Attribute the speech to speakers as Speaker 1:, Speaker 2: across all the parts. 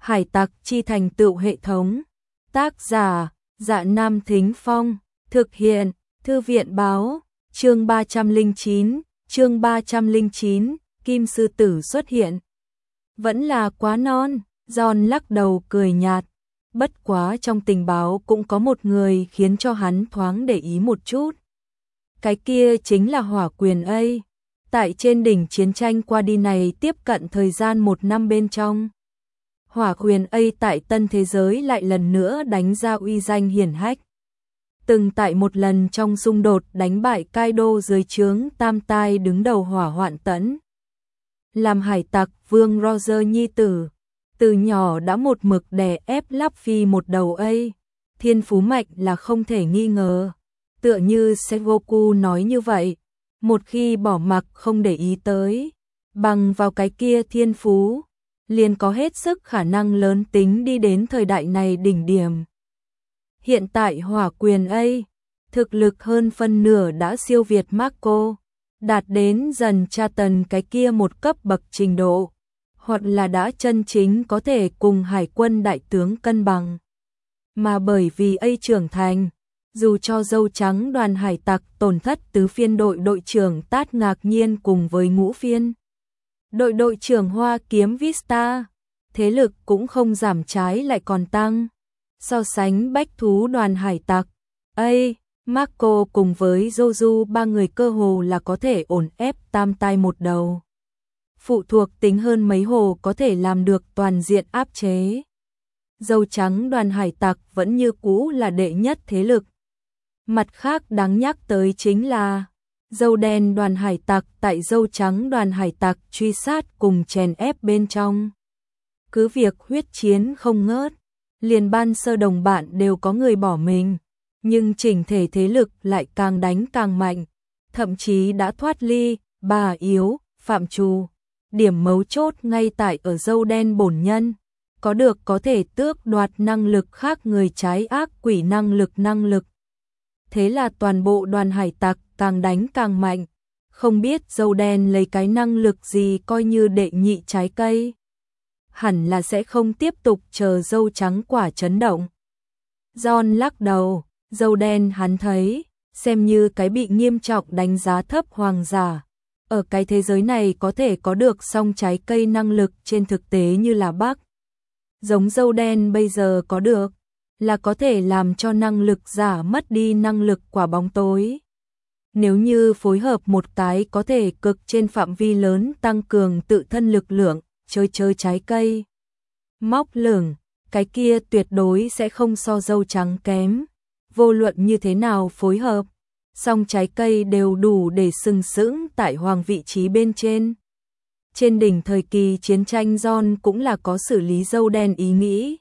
Speaker 1: Hải tặc chi thành tựu hệ thống. Tác giả, Dạ Nam Thính Phong. Thực hiện, Thư viện Báo. Chương 309, Kim Sư Tử xuất hiện. Vẫn là quá non, John lắc đầu cười nhạt. Bất quá trong tình báo cũng có một người khiến cho hắn thoáng để ý một chút. Cái kia chính là Hỏa Quyền A. Tại trên đỉnh chiến tranh qua đi này tiếp cận thời gian 1 năm bên trong. Hỏa Quyền A tại tân thế giới lại lần nữa đánh ra uy danh hiển hách. Từng tại một lần trong xung đột đánh bại Kaido dưới trướng Tam Tai đứng đầu hỏa hoạn tẫn. Làm hải tặc Vương Roger nhi tử, từ nhỏ đã một mực đè ép Luffy một đầu A. Thiên phú mạnh là không thể nghi ngờ. Tựa như Sengoku nói như vậy, một khi bỏ mặc không để ý tới, bằng vào cái kia thiên phú, liền có hết sức khả năng lớn tính đi đến thời đại này đỉnh điểm. Hiện tại Hỏa Quyền A, thực lực hơn phân nửa đã siêu việt Marco, đạt đến dần tra tần cái kia một cấp bậc trình độ, hoặc là đã chân chính có thể cùng hải quân đại tướng cân bằng. Mà bởi vì A trưởng thành, dù cho dâu trắng đoàn hải tặc tổn thất tứ phiên đội trưởng Tát ngạc nhiên cùng với ngũ phiên đội trưởng Hoa Kiếm Vista, thế lực cũng không giảm trái lại còn tăng. So sánh bách thú đoàn hải tặc, A, Marco cùng với Joju ba người cơ hồ là có thể ổn ép Tam Tai một đầu. Phụ thuộc tính hơn mấy hồ có thể làm được toàn diện áp chế. Dâu trắng đoàn hải tặc vẫn như cũ là đệ nhất thế lực. Mặt khác đáng nhắc tới chính là dâu đen đoàn hải tặc tại dâu trắng đoàn hải tặc truy sát cùng chèn ép bên trong. Cứ việc huyết chiến không ngớt, liền ban sơ đồng bạn đều có người bỏ mình, nhưng chỉnh thể thế lực lại càng đánh càng mạnh, thậm chí đã thoát ly, bà yếu, phạm trù. Điểm mấu chốt ngay tại ở dâu đen bổn nhân, có được có thể tước đoạt năng lực khác người trái ác quỷ năng lực. Thế là toàn bộ đoàn hải tặc càng đánh càng mạnh, không biết dâu đen lấy cái năng lực gì coi như đệ nhị trái cây. Hẳn là sẽ không tiếp tục chờ dâu trắng quả chấn động. John lắc đầu, dâu đen hắn thấy, xem như cái bị nghiêm trọng đánh giá thấp hoàng giả. Ở cái thế giới này có thể có được song trái cây năng lực trên thực tế như là Bắc. Giống dâu đen bây giờ có được, là có thể làm cho năng lực giả mất đi năng lực quả bóng tối. Nếu như phối hợp một cái có thể cực trên phạm vi lớn tăng cường tự thân lực lượng, chơi trái cây. Móc lửng, cái kia tuyệt đối sẽ không so dâu trắng kém. Vô luận như thế nào phối hợp, song trái cây đều đủ để sừng sững tại hoàng vị trí bên trên. Trên đỉnh thời kỳ chiến tranh John cũng là có xử lý dâu đen ý nghĩ.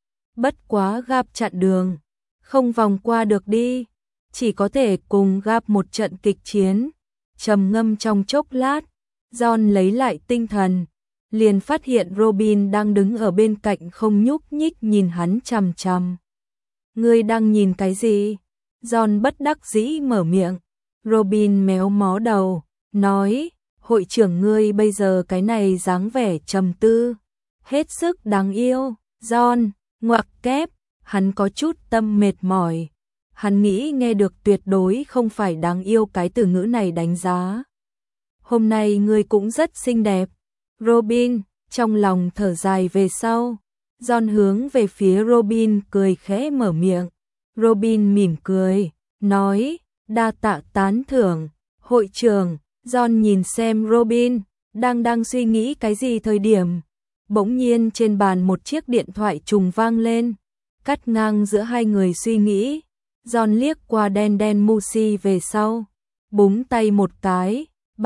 Speaker 1: Bất quá gặp chặn đường, không vòng qua được đi, chỉ có thể cùng gặp một trận kịch chiến. Trầm ngâm trong chốc lát, John lấy lại tinh thần, liền phát hiện Robin đang đứng ở bên cạnh không nhúc nhích nhìn hắn chằm chằm. Ngươi đang nhìn cái gì? John bất đắc dĩ mở miệng. Robin méo mó đầu, nói, hội trưởng ngươi bây giờ cái này dáng vẻ trầm tư, hết sức đáng yêu. John, ngoặc kép, hắn có chút tâm mệt mỏi. Hắn nghĩ nghe được tuyệt đối không phải đáng yêu cái từ ngữ này đánh giá. Hôm nay ngươi cũng rất xinh đẹp. Robin, trong lòng thở dài về sau. John hướng về phía Robin cười khẽ mở miệng. Robin mỉm cười, nói, đa tạ tán thưởng, hội trưởng. John nhìn xem Robin, đang suy nghĩ cái gì thời điểm. Bỗng nhiên trên bàn một chiếc điện thoại trùng vang lên, cắt ngang giữa hai người suy nghĩ. John liếc qua đen Musi về sau, búng tay một cái,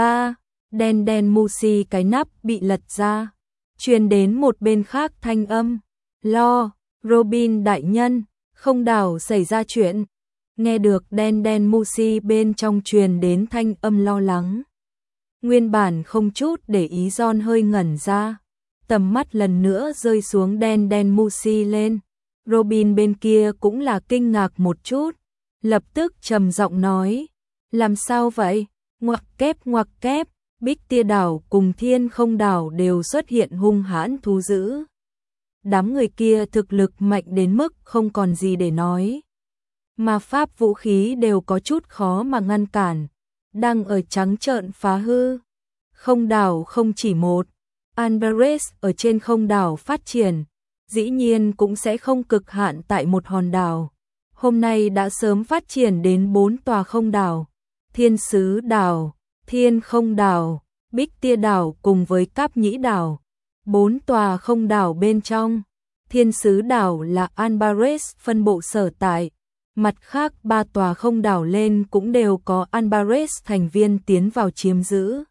Speaker 1: đen Musi cái nắp bị lật ra, truyền đến một bên khác thanh âm, lo, Robin đại nhân, không đảo xảy ra chuyện. Nghe được đen Musi bên trong truyền đến thanh âm lo lắng. Nguyên bản không chút để ý John hơi ngẩn ra, tầm mắt lần nữa rơi xuống đen Musi lên. Robin bên kia cũng là kinh ngạc một chút, lập tức trầm giọng nói, làm sao vậy? Ngoặc kép, Bích Tia đảo cùng Thiên Không đảo đều xuất hiện hung hãn thú dữ. đám người kia thực lực mạnh đến mức không còn gì để nói. Ma pháp vũ khí đều có chút khó mà ngăn cản, đang ở trắng trợn phá hư. Không đảo không chỉ một, Alvarez ở trên không đảo phát triển, dĩ nhiên cũng sẽ không cực hạn tại một hòn đảo. Hôm nay đã sớm phát triển đến 4 tòa không đảo, Thiên Sứ đảo, Thiên Không đảo, Bích Tia đảo cùng với Cáp Nhĩ đảo. 4 tòa không đảo bên trong, Thiên Sứ đảo là Alvarez phân bộ sở tại, mặt khác 3 tòa không đảo lên cũng đều có Alvarez thành viên tiến vào chiếm giữ.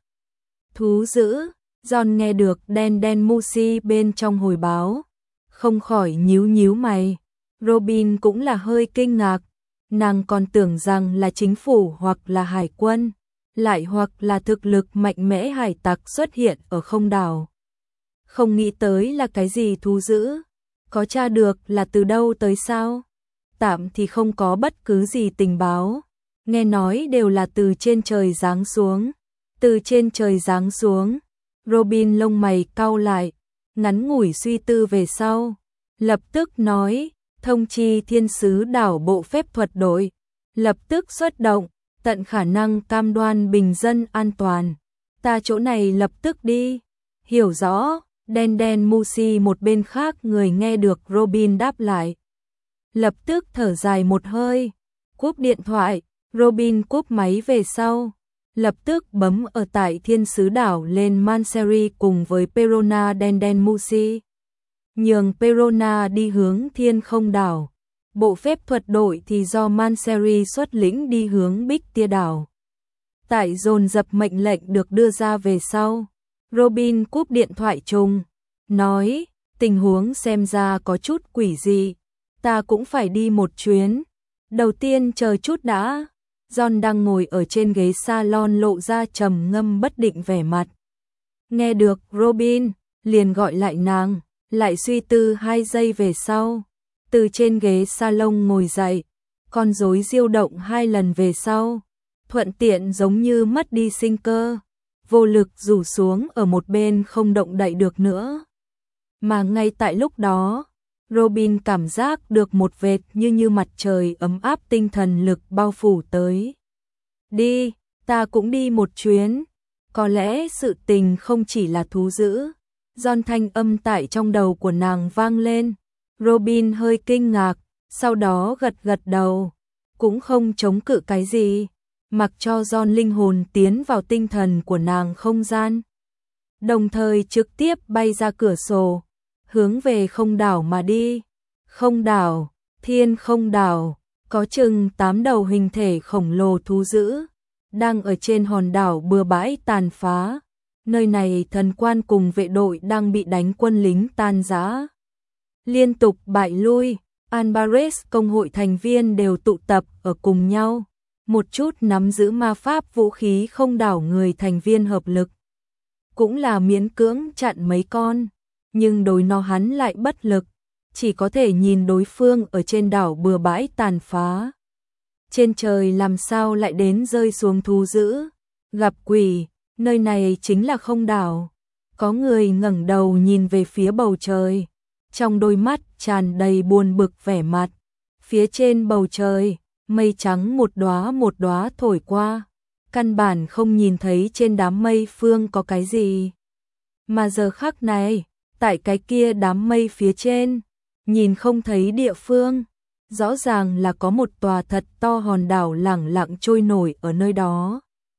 Speaker 1: Thú dữ, John nghe được đen đen Musi bên trong hồi báo, không khỏi nhíu nhíu mày. Robin cũng là hơi kinh ngạc, nàng còn tưởng rằng là chính phủ hoặc là hải quân, lại hoặc là thực lực mạnh mẽ hải tặc xuất hiện ở không đảo. Không nghĩ tới là cái gì thú dữ, có tra được là từ đâu tới sao? Tạm thì không có bất cứ gì tình báo, nghe nói đều là từ trên trời giáng xuống. Từ trên trời giáng xuống, Robin lông mày cau lại, ngắn ngủi suy tư về sau, lập tức nói, thông chi Thiên Sứ đảo bộ phép thuật đội, lập tức xuất động, tận khả năng cam đoan bình dân an toàn. Ta chỗ này lập tức đi. Hiểu rõ, đen đen Musi một bên khác người nghe được Robin đáp lại. Lập tức thở dài một hơi, cúp điện thoại, Robin cúp máy về sau. Lập tức bấm ở tại Thiên Sứ đảo lên Manseri cùng với Perona đen đen Musi. Nhường Perona đi hướng Thiên Không đảo. Bộ phép thuật đội thì do Manseri xuất lĩnh đi hướng Bích Tia đảo. Tại dồn dập mệnh lệnh được đưa ra về sau, Robin cúp điện thoại chung, nói, tình huống xem ra có chút quỷ dị, ta cũng phải đi một chuyến. Đầu tiên chờ chút đã. John đang ngồi ở trên ghế salon lộ ra trầm ngâm bất định vẻ mặt. Nghe được Robin, liền gọi lại nàng, lại suy tư 2 giây về sau. Từ trên ghế salon ngồi dậy, con rối diêu động 2 lần về sau. Thuận tiện giống như mất đi sinh cơ, vô lực rủ xuống ở một bên không động đậy được nữa. Mà ngay tại lúc đó, Robin cảm giác được một vệt như mặt trời ấm áp tinh thần lực bao phủ tới. Đi, ta cũng đi một chuyến. Có lẽ sự tình không chỉ là thú dữ. John thanh âm tại trong đầu của nàng vang lên. Robin hơi kinh ngạc, sau đó gật gật đầu. Cũng không chống cự cái gì, mặc cho John linh hồn tiến vào tinh thần của nàng không gian. Đồng thời trực tiếp bay ra cửa sổ, hướng về không đảo mà đi. Không đảo, Thiên Không đảo, có chừng 8 đầu hình thể khổng lồ thú dữ, đang ở trên hòn đảo bừa bãi tàn phá. Nơi này thần quan cùng vệ đội đang bị đánh quân lính tan rã, liên tục bại lui. Alvarez công hội thành viên đều tụ tập ở cùng nhau, một chút nắm giữ ma pháp vũ khí không đảo người thành viên hợp lực. Cũng là miễn cưỡng chặn mấy con, nhưng đối nó hắn lại bất lực, chỉ có thể nhìn đối phương ở trên đảo bừa bãi tàn phá. Trên trời làm sao lại đến rơi xuống thú dữ, gặp quỷ, nơi này chính là không đảo. Có người ngẩng đầu nhìn về phía bầu trời, trong đôi mắt tràn đầy buồn bực vẻ mặt. Phía trên bầu trời, mây trắng một đóa thổi qua, căn bản không nhìn thấy trên đám mây phương có cái gì. Mà giờ khắc này, tại cái kia đám mây phía trên, nhìn không thấy địa phương, rõ ràng là có một tòa thật to hòn đảo lẳng lặng trôi nổi ở nơi đó.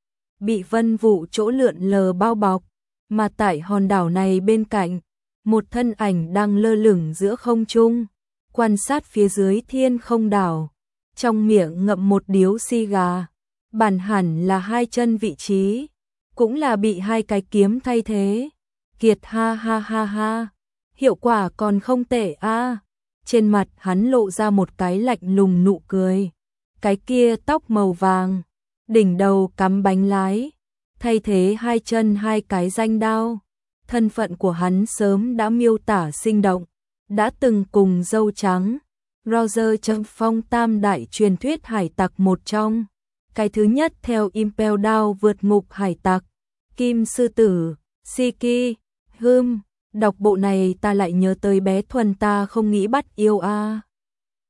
Speaker 1: Bị vân vụ chỗ lượn lờ bao bọc, mà tại hòn đảo này bên cạnh, một thân ảnh đang lơ lửng giữa không trung, quan sát phía dưới Thiên Không đảo, trong miệng ngậm một điếu xì gà, bản hẳn là 2 chân vị trí, cũng là bị 2 cái kiếm thay thế. Kiệt ha ha ha ha, hiệu quả còn không tệ a. Trên mặt hắn lộ ra một cái lạnh lùng nụ cười. Cái kia tóc màu vàng, đỉnh đầu cắm bánh lái, thay thế 2 chân 2 cái danh đao. Thân phận của hắn sớm đã miêu tả sinh động, đã từng cùng dâu trắng, Roger Trâm Phong tam đại truyền thuyết hải tặc một trong. Cái thứ nhất theo Impel Down vượt ngục hải tặc, Kim Sư Tử, Siki, Hum, Đọc bộ này ta lại nhớ tới bé Thuần, ta không nghĩ bắt yêu a.